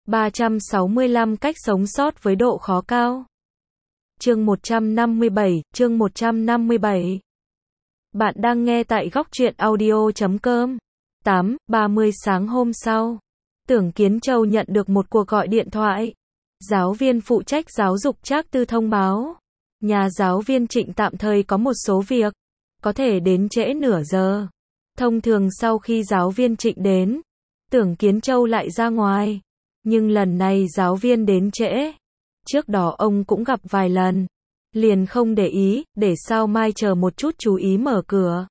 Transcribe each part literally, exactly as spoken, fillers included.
ba trăm sáu mươi lăm cách sống sót với độ khó cao. Chương một trăm năm mươi bảy, chương một trăm năm mươi bảy. Bạn đang nghe tại góc truyện audio chấm com. tám, ba mươi sáng hôm sau, Tưởng Kiến Châu nhận được một cuộc gọi điện thoại. Giáo viên phụ trách giáo dục Trác Tư thông báo, nhà giáo viên Trịnh tạm thời có một số việc, có thể đến trễ nửa giờ. Thông thường sau khi giáo viên Trịnh đến, Tưởng Kiến Châu lại ra ngoài. Nhưng lần này giáo viên đến trễ. Trước đó ông cũng gặp vài lần. Liền không để ý, để sao mai chờ một chút chú ý mở cửa.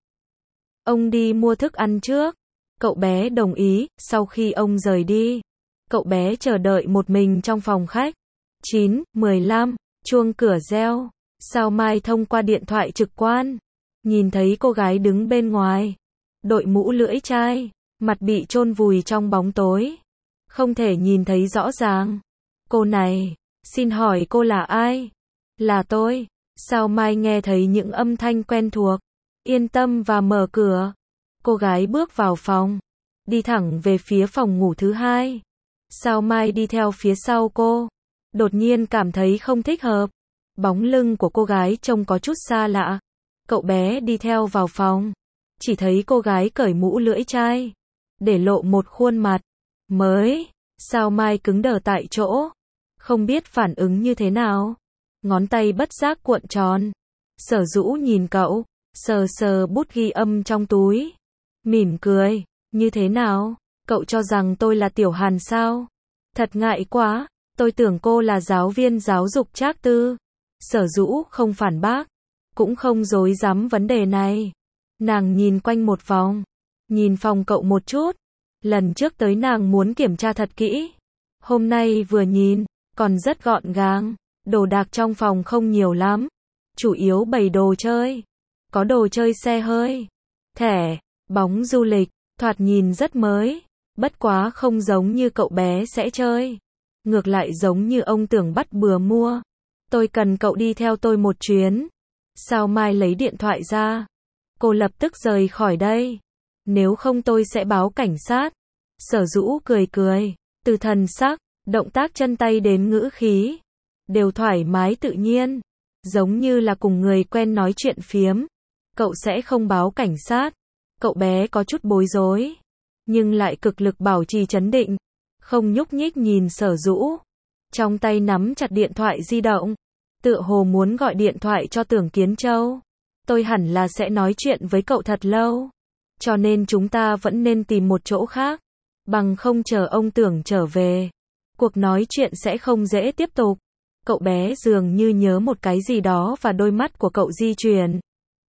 Ông đi mua thức ăn trước. Cậu bé đồng ý, sau khi ông rời đi. Cậu bé chờ đợi một mình trong phòng khách. chín, mười lăm, chuông cửa reo. Sao mai thông qua điện thoại trực quan. Nhìn thấy cô gái đứng bên ngoài. Đội mũ lưỡi chai, mặt bị chôn vùi trong bóng tối. Không thể nhìn thấy rõ ràng. Cô này, xin hỏi cô là ai? Là tôi. Sao mai nghe thấy những âm thanh quen thuộc. Yên tâm và mở cửa. Cô gái bước vào phòng. Đi thẳng về phía phòng ngủ thứ hai. Sao mai đi theo phía sau cô. Đột nhiên cảm thấy không thích hợp. Bóng lưng của cô gái trông có chút xa lạ. Cậu bé đi theo vào phòng. Chỉ thấy cô gái cởi mũ lưỡi chai. Để lộ một khuôn mặt. Mới. Sao mai cứng đờ tại chỗ. Không biết phản ứng như thế nào. Ngón tay bất giác cuộn tròn. Sở Dũ nhìn cậu. Sờ sờ bút ghi âm trong túi. Mỉm cười. Như thế nào? Cậu cho rằng tôi là Tiểu Hàn sao? Thật ngại quá. Tôi tưởng cô là giáo viên giáo dục Trác Tư. Sở Dũ không phản bác. Cũng không dối dám vấn đề này. Nàng nhìn quanh một vòng. Nhìn phòng cậu một chút. Lần trước tới nàng muốn kiểm tra thật kỹ. Hôm nay vừa nhìn, còn rất gọn gàng. Đồ đạc trong phòng không nhiều lắm. Chủ yếu bày đồ chơi. Có đồ chơi xe hơi, thẻ, bóng du lịch, thoạt nhìn rất mới. Bất quá không giống như cậu bé sẽ chơi. Ngược lại giống như ông Tưởng bắt bừa mua. Tôi cần cậu đi theo tôi một chuyến. Sao mai lấy điện thoại ra. Cô lập tức rời khỏi đây. Nếu không tôi sẽ báo cảnh sát. Sở Dũ cười cười. Từ thần sắc, động tác chân tay đến ngữ khí. Đều thoải mái tự nhiên. Giống như là cùng người quen nói chuyện phiếm. Cậu sẽ không báo cảnh sát. Cậu bé có chút bối rối. Nhưng lại cực lực bảo trì trấn định. Không nhúc nhích nhìn Sở Dũ. Trong tay nắm chặt điện thoại di động. Tựa hồ muốn gọi điện thoại cho Tưởng Kiến Châu. Tôi hẳn là sẽ nói chuyện với cậu thật lâu. Cho nên chúng ta vẫn nên tìm một chỗ khác. Bằng không chờ ông Tưởng trở về. Cuộc nói chuyện sẽ không dễ tiếp tục. Cậu bé dường như nhớ một cái gì đó và đôi mắt của cậu di chuyển.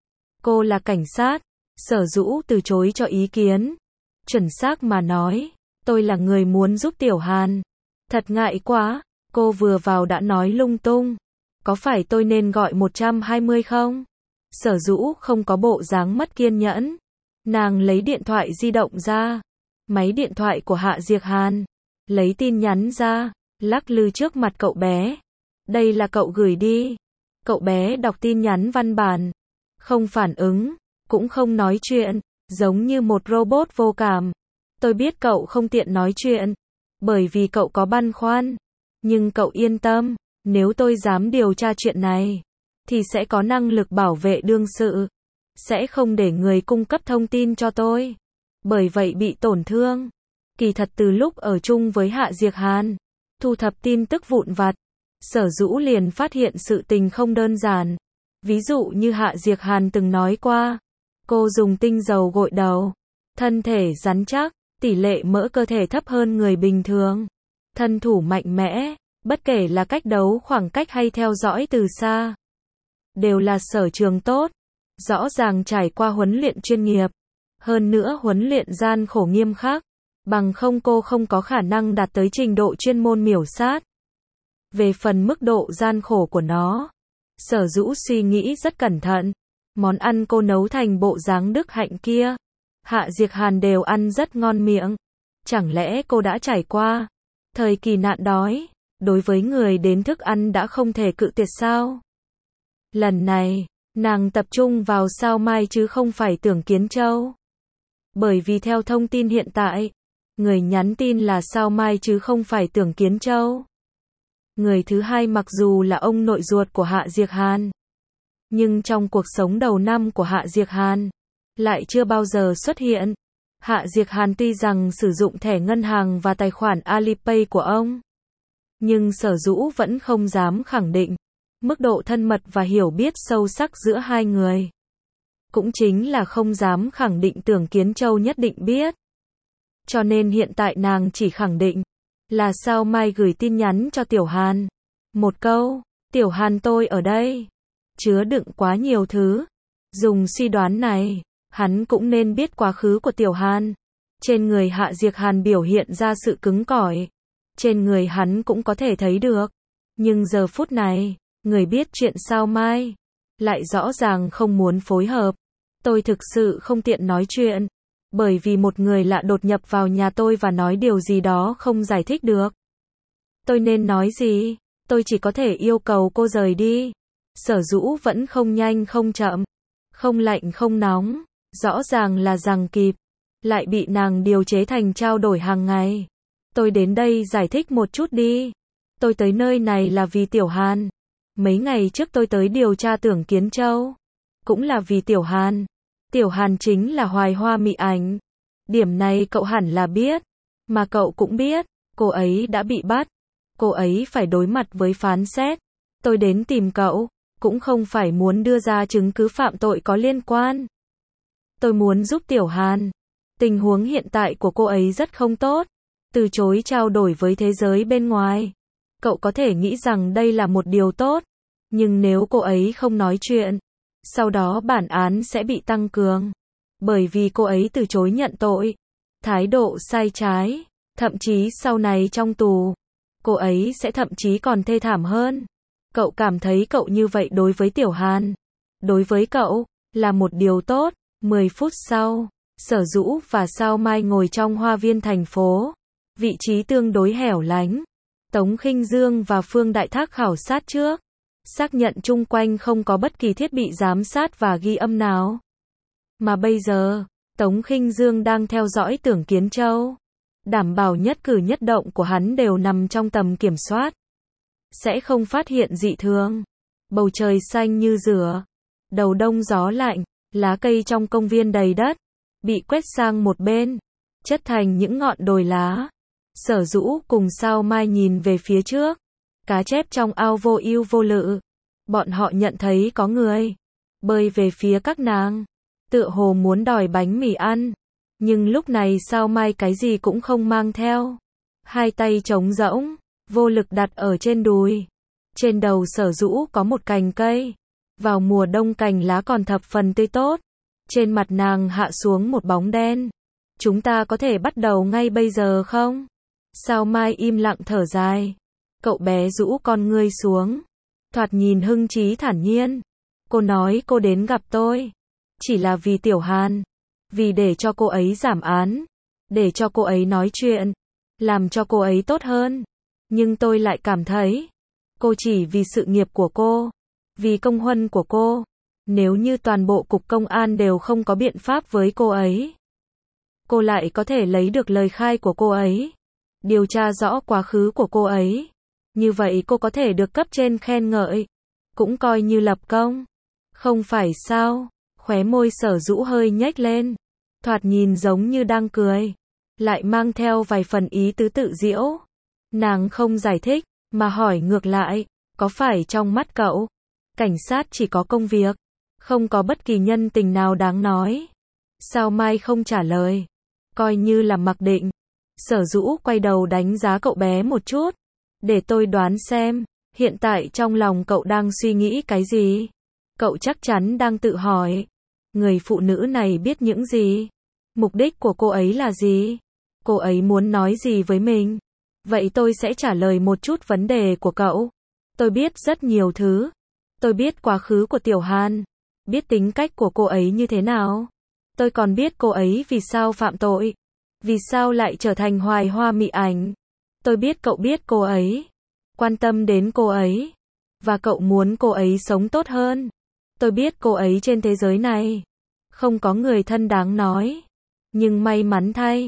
Cô là cảnh sát. Sở Dũ từ chối cho ý kiến. Chuẩn xác mà nói, tôi là người muốn giúp Tiểu Hàn. Thật ngại quá, cô vừa vào đã nói lung tung. Có phải tôi nên gọi một trăm hai mươi không? Sở Dũ không có bộ dáng mất kiên nhẫn. Nàng lấy điện thoại di động ra. Máy điện thoại của Hạ Diệc Hàn. Lấy tin nhắn ra, lắc lư trước mặt cậu bé. Đây là cậu gửi đi. Cậu bé đọc tin nhắn văn bản. Không phản ứng, cũng không nói chuyện, giống như một robot vô cảm. Tôi biết cậu không tiện nói chuyện, bởi vì cậu có băn khoăn. Nhưng cậu yên tâm, nếu tôi dám điều tra chuyện này, thì sẽ có năng lực bảo vệ đương sự. Sẽ không để người cung cấp thông tin cho tôi. Bởi vậy bị tổn thương. Kỳ thật từ lúc ở chung với Hạ Diệc Hàn, thu thập tin tức vụn vặt, Sở Dũ liền phát hiện sự tình không đơn giản. Ví dụ như Hạ Diệc Hàn từng nói qua, cô dùng tinh dầu gội đầu, thân thể rắn chắc, tỷ lệ mỡ cơ thể thấp hơn người bình thường, thân thủ mạnh mẽ, bất kể là cách đấu khoảng cách hay theo dõi từ xa, đều là sở trường tốt, rõ ràng trải qua huấn luyện chuyên nghiệp, hơn nữa huấn luyện gian khổ nghiêm khắc, bằng không cô không có khả năng đạt tới trình độ chuyên môn miểu sát. Về phần mức độ gian khổ của nó, Sở Dũ suy nghĩ rất cẩn thận. Món ăn cô nấu thành bộ dáng đức hạnh kia, Hạ Diệc Hàn đều ăn rất ngon miệng. Chẳng lẽ cô đã trải qua thời kỳ nạn đói, đối với người đến thức ăn đã không thể cự tuyệt sao? Lần này, nàng tập trung vào Sao Mai chứ không phải Tưởng Kiến Châu. Bởi vì theo thông tin hiện tại, Người nhắn tin là Sao Mai chứ không phải Tưởng Kiến Châu. Người thứ hai mặc dù là ông nội ruột của Hạ Diệc Hàn, nhưng trong cuộc sống đầu năm của Hạ Diệc Hàn, lại chưa bao giờ xuất hiện. Hạ Diệc Hàn tuy rằng sử dụng thẻ ngân hàng và tài khoản Alipay của ông, nhưng Sở Dũ vẫn không dám khẳng định mức độ thân mật và hiểu biết sâu sắc giữa hai người. Cũng chính là không dám khẳng định Tưởng Kiến Châu nhất định biết. Cho nên hiện tại nàng chỉ khẳng định là Sao Mai gửi tin nhắn cho Tiểu Hàn. Một câu, Tiểu Hàn tôi ở đây, chứa đựng quá nhiều thứ. Dùng suy đoán này, hắn cũng nên biết quá khứ của Tiểu Hàn. Trên người Hạ Diệc Hàn biểu hiện ra sự cứng cỏi. Trên người hắn cũng có thể thấy được. Nhưng giờ phút này, người biết chuyện Sao Mai lại rõ ràng không muốn phối hợp. Tôi thực sự không tiện nói chuyện, bởi vì một người lạ đột nhập vào nhà tôi và nói điều gì đó không giải thích được. Tôi nên nói gì? Tôi chỉ có thể yêu cầu cô rời đi. Sở Dũ vẫn không nhanh không chậm, không lạnh không nóng, rõ ràng là giằng kịp, lại bị nàng điều chế thành trao đổi hàng ngày. Tôi đến đây giải thích một chút đi. Tôi tới nơi này là vì Tiểu Hàn. Mấy ngày trước tôi tới điều tra Tưởng Kiến Châu, cũng là vì Tiểu Hàn. Tiểu Hàn chính là Hoài Hoa Mị Ảnh. Điểm này cậu hẳn là biết. Mà cậu cũng biết, cô ấy đã bị bắt. Cô ấy phải đối mặt với phán xét. Tôi đến tìm cậu, cũng không phải muốn đưa ra chứng cứ phạm tội có liên quan. Tôi muốn giúp Tiểu Hàn. Tình huống hiện tại của cô ấy rất không tốt. Từ chối trao đổi với thế giới bên ngoài. Cậu có thể nghĩ rằng đây là một điều tốt. Nhưng nếu cô ấy không nói chuyện, sau đó bản án sẽ bị tăng cường. Bởi vì cô ấy từ chối nhận tội. Thái độ sai trái. Thậm chí sau này trong tù, cô ấy sẽ thậm chí còn thê thảm hơn. Cậu cảm thấy cậu như vậy đối với Tiểu Hàn, đối với cậu, là một điều tốt. Mười phút sau, Sở Dũ và Sao Mai ngồi trong hoa viên thành phố. Vị trí tương đối hẻo lánh. Tống Khinh Dương và Phương Đại Thác khảo sát trước. Xác nhận chung quanh không có bất kỳ thiết bị giám sát và ghi âm nào. Mà bây giờ, Tống Khinh Dương đang theo dõi Tưởng Kiến Châu. Đảm bảo nhất cử nhất động của hắn đều nằm trong tầm kiểm soát. Sẽ không phát hiện dị thường. Bầu trời xanh như rửa. Đầu đông gió lạnh, lá cây trong công viên đầy đất, bị quét sang một bên, chất thành những ngọn đồi lá. Sở Dũ cùng Sao Mai nhìn về phía trước. Cá chép trong ao vô ưu vô lự. Bọn họ nhận thấy có người bơi về phía các nàng, tựa hồ muốn đòi bánh mì ăn. Nhưng lúc này Sao Mai cái gì cũng không mang theo. Hai tay trống rỗng, vô lực đặt ở trên đùi. Trên đầu Sở Dũ có một cành cây. Vào mùa đông cành lá còn thập phần tươi tốt. Trên mặt nàng hạ xuống một bóng đen. Chúng ta có thể bắt đầu ngay bây giờ không? Sao Mai im lặng thở dài. Cậu bé rũ con ngươi xuống. Thoạt nhìn hưng trí thản nhiên. Cô nói cô đến gặp tôi chỉ là vì Tiểu Hàn. Vì để cho cô ấy giảm án. Để cho cô ấy nói chuyện. Làm cho cô ấy tốt hơn. Nhưng tôi lại cảm thấy cô chỉ vì sự nghiệp của cô. Vì công huân của cô. Nếu như toàn bộ cục công an đều không có biện pháp với cô ấy, cô lại có thể lấy được lời khai của cô ấy, điều tra rõ quá khứ của cô ấy. Như vậy cô có thể được cấp trên khen ngợi. Cũng coi như lập công. Không phải sao? Khóe môi Sở Dũ hơi nhếch lên. Thoạt nhìn giống như đang cười. Lại mang theo vài phần ý tứ tự giễu. Nàng không giải thích, mà hỏi ngược lại. Có phải trong mắt cậu, cảnh sát chỉ có công việc, không có bất kỳ nhân tình nào đáng nói? Sao Mai không trả lời. Coi như là mặc định. Sở Dũ quay đầu đánh giá cậu bé một chút. Để tôi đoán xem, hiện tại trong lòng cậu đang suy nghĩ cái gì? Cậu chắc chắn đang tự hỏi, người phụ nữ này biết những gì? Mục đích của cô ấy là gì? Cô ấy muốn nói gì với mình? Vậy tôi sẽ trả lời một chút vấn đề của cậu. Tôi biết rất nhiều thứ. Tôi biết quá khứ của Tiểu Hàn. Biết tính cách của cô ấy như thế nào. Tôi còn biết cô ấy vì sao phạm tội. Vì sao lại trở thành Hoài Hoa Mị Ảnh. Tôi biết cậu biết cô ấy. Quan tâm đến cô ấy. Và cậu muốn cô ấy sống tốt hơn. Tôi biết cô ấy trên thế giới này không có người thân đáng nói. Nhưng may mắn thay,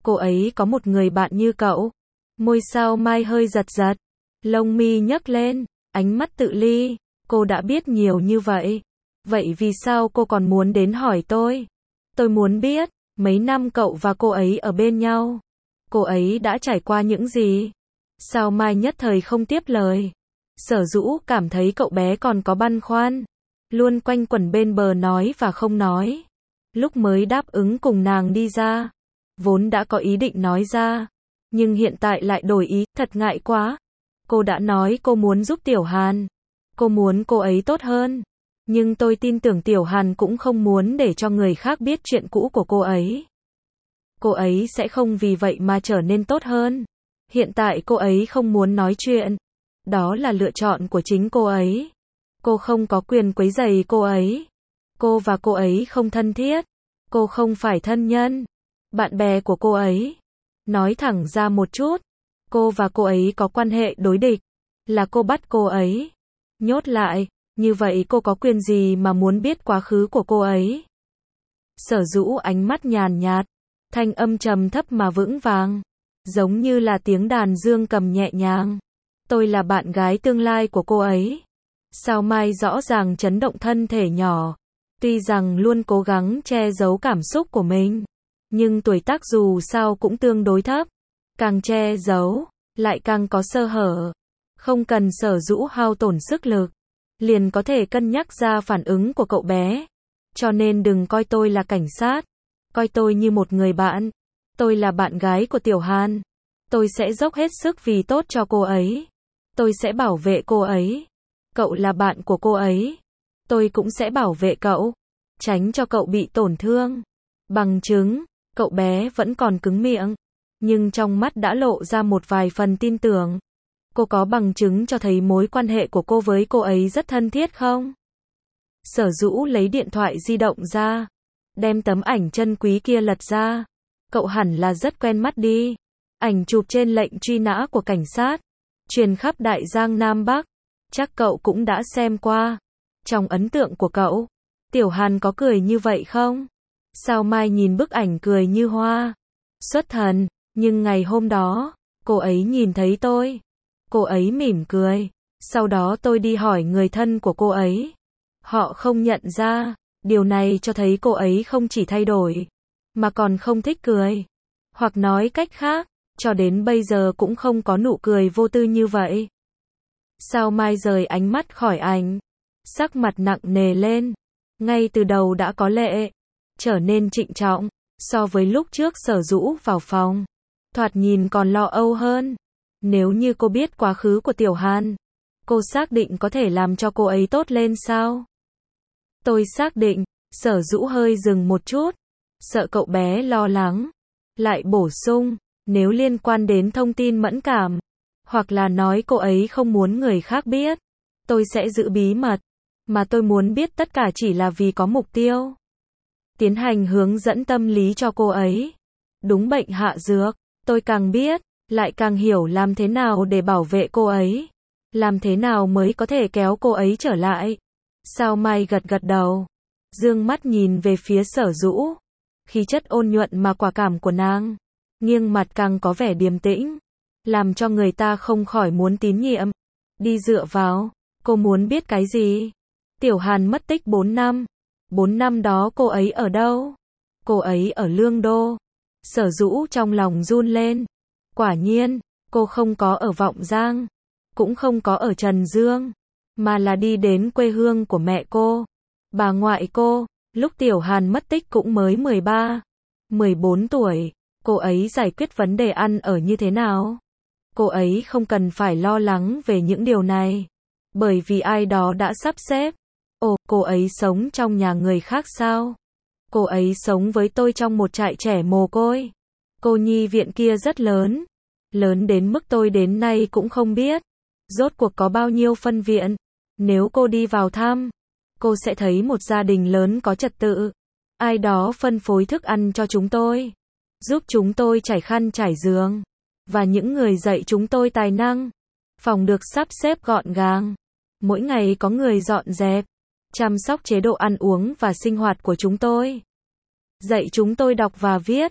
cô ấy có một người bạn như cậu. Môi Sao Mai hơi giật giật, lông mi nhấc lên, ánh mắt tự ly. Cô đã biết nhiều như vậy. Vậy vì sao cô còn muốn đến hỏi tôi? Tôi muốn biết, mấy năm cậu và cô ấy ở bên nhau, cô ấy đã trải qua những gì? Sao Mai nhất thời không tiếp lời. Sở Dũ cảm thấy cậu bé còn có băn khoăn, luôn quanh quẩn bên bờ nói và không nói. Lúc mới đáp ứng cùng nàng đi ra, vốn đã có ý định nói ra, nhưng hiện tại lại đổi ý, thật ngại quá. Cô đã nói cô muốn giúp Tiểu Hàn, cô muốn cô ấy tốt hơn, nhưng tôi tin tưởng Tiểu Hàn cũng không muốn để cho người khác biết chuyện cũ của cô ấy. Cô ấy sẽ không vì vậy mà trở nên tốt hơn. Hiện tại cô ấy không muốn nói chuyện, đó là lựa chọn của chính cô ấy. Cô không có quyền quấy rầy cô ấy. Cô và cô ấy không thân thiết. Cô không phải thân nhân, bạn bè của cô ấy. Nói thẳng ra một chút, cô và cô ấy có quan hệ đối địch. Là cô bắt cô ấy nhốt lại, như vậy cô có quyền gì mà muốn biết quá khứ của cô ấy? Sở Dũ ánh mắt nhàn nhạt, thanh âm trầm thấp mà vững vàng, giống như là tiếng đàn dương cầm nhẹ nhàng. Tôi là bạn gái tương lai của cô ấy. Sao Mai rõ ràng chấn động thân thể nhỏ. Tuy rằng luôn cố gắng che giấu cảm xúc của mình, nhưng tuổi tác dù sao cũng tương đối thấp. Càng che giấu, lại càng có sơ hở. Không cần Sở Dũ hao tổn sức lực, liền có thể cân nhắc ra phản ứng của cậu bé. Cho nên đừng coi tôi là cảnh sát, coi tôi như một người bạn. Tôi là bạn gái của Tiểu Hàn. Tôi sẽ dốc hết sức vì tốt cho cô ấy. Tôi sẽ bảo vệ cô ấy. Cậu là bạn của cô ấy. Tôi cũng sẽ bảo vệ cậu, tránh cho cậu bị tổn thương. Bằng chứng, cậu bé vẫn còn cứng miệng, nhưng trong mắt đã lộ ra một vài phần tin tưởng. Cô có bằng chứng cho thấy mối quan hệ của cô với cô ấy rất thân thiết không? Sở Dũ lấy điện thoại di động ra, đem tấm ảnh chân quý kia lật ra. Cậu hẳn là rất quen mắt đi. Ảnh chụp trên lệnh truy nã của cảnh sát, truyền khắp Đại Giang Nam Bắc. Chắc cậu cũng đã xem qua. Trong ấn tượng của cậu, Tiểu Hàn có cười như vậy không? Sao Mai nhìn bức ảnh cười như hoa, xuất thần. Nhưng ngày hôm đó, cô ấy nhìn thấy tôi. Cô ấy mỉm cười. Sau đó tôi đi hỏi người thân của cô ấy. Họ không nhận ra. Điều này cho thấy cô ấy không chỉ thay đổi, mà còn không thích cười. Hoặc nói cách khác, cho đến bây giờ cũng không có nụ cười vô tư như vậy. Sao Mai rời ánh mắt khỏi ảnh, sắc mặt nặng nề lên. Ngay từ đầu đã có lệ, trở nên trịnh trọng. So với lúc trước Sở Dũ vào phòng, thoạt nhìn còn lo âu hơn. Nếu như cô biết quá khứ của Tiểu Hàn, cô xác định có thể làm cho cô ấy tốt lên sao? Tôi xác định. Sở Dũ hơi dừng một chút, sợ cậu bé lo lắng, lại bổ sung, nếu liên quan đến thông tin mẫn cảm, hoặc là nói cô ấy không muốn người khác biết, tôi sẽ giữ bí mật, mà tôi muốn biết tất cả chỉ là vì có mục tiêu tiến hành hướng dẫn tâm lý cho cô ấy. Đúng bệnh hạ dược, tôi càng biết, lại càng hiểu làm thế nào để bảo vệ cô ấy, làm thế nào mới có thể kéo cô ấy trở lại. Sao Mai gật gật đầu, dương mắt nhìn về phía Sở Dũ. Khí chất ôn nhuận mà quả cảm của nàng, nghiêng mặt càng có vẻ điềm tĩnh, làm cho người ta không khỏi muốn tín nhiệm. Đi dựa vào, cô muốn biết cái gì? Tiểu Hàn mất tích bốn năm. bốn năm đó cô ấy ở đâu? Cô ấy ở Lương Đô. Sở Dũ trong lòng run lên. Quả nhiên, cô không có ở Vọng Giang, cũng không có ở Trần Dương, mà là đi đến quê hương của mẹ cô, bà ngoại cô. Lúc Tiểu Hàn mất tích cũng mới mười ba, mười bốn tuổi. Cô ấy giải quyết vấn đề ăn ở như thế nào? Cô ấy không cần phải lo lắng về những điều này, bởi vì ai đó đã sắp xếp. Ồ, cô ấy sống trong nhà người khác sao? Cô ấy sống với tôi trong một trại trẻ mồ côi. Cô nhi viện kia rất lớn, lớn đến mức tôi đến nay cũng không biết rốt cuộc có bao nhiêu phân viện. Nếu cô đi vào thăm, cô sẽ thấy một gia đình lớn có trật tự. Ai đó phân phối thức ăn cho chúng tôi, giúp chúng tôi trải khăn trải giường, và những người dạy chúng tôi tài năng. Phòng được sắp xếp gọn gàng, mỗi ngày có người dọn dẹp, chăm sóc chế độ ăn uống và sinh hoạt của chúng tôi, dạy chúng tôi đọc và viết.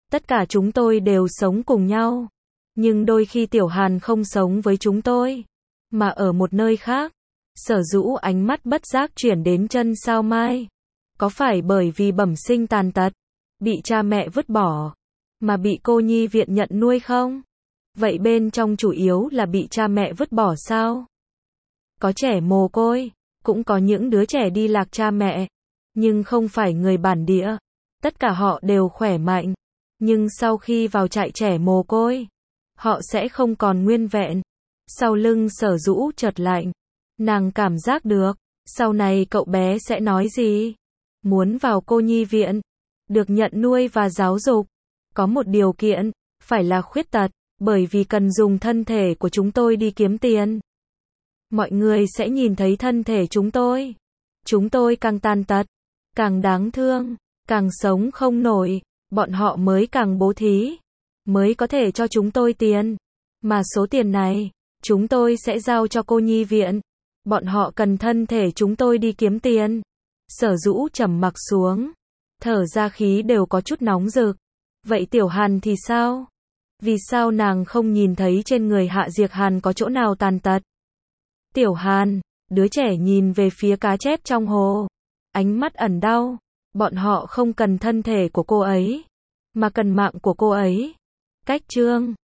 Tất cả chúng tôi đều sống cùng nhau. Nhưng đôi khi Tiểu Hàn không sống với chúng tôi, mà ở một nơi khác. Sở Dũ ánh mắt bất giác chuyển đến chân Sao Mai. Có phải bởi vì bẩm sinh tàn tật, bị cha mẹ vứt bỏ, mà bị cô nhi viện nhận nuôi không? Vậy bên trong chủ yếu là bị cha mẹ vứt bỏ sao? Có trẻ mồ côi, cũng có những đứa trẻ đi lạc cha mẹ, nhưng không phải người bản địa. Tất cả họ đều khỏe mạnh, nhưng sau khi vào trại trẻ mồ côi, họ sẽ không còn nguyên vẹn. Sau lưng Sở Dũ chợt lạnh, nàng cảm giác được, sau này cậu bé sẽ nói gì? Muốn vào cô nhi viện, được nhận nuôi và giáo dục. Có một điều kiện, phải là khuyết tật, bởi vì cần dùng thân thể của chúng tôi đi kiếm tiền. Mọi người sẽ nhìn thấy thân thể chúng tôi. Chúng tôi càng tàn tật, càng đáng thương, càng sống không nổi, bọn họ mới càng bố thí, mới có thể cho chúng tôi tiền. Mà số tiền này, chúng tôi sẽ giao cho cô nhi viện. Bọn họ cần thân thể chúng tôi đi kiếm tiền. Sở Dũ trầm mặc xuống, thở ra khí đều có chút nóng rực. Vậy Tiểu Hàn thì sao? Vì sao nàng không nhìn thấy trên người Hạ Diệc Hàn có chỗ nào tàn tật? Tiểu Hàn, đứa trẻ nhìn về phía cá chép trong hồ, ánh mắt ẩn đau. Bọn họ không cần thân thể của cô ấy, mà cần mạng của cô ấy. Cách chương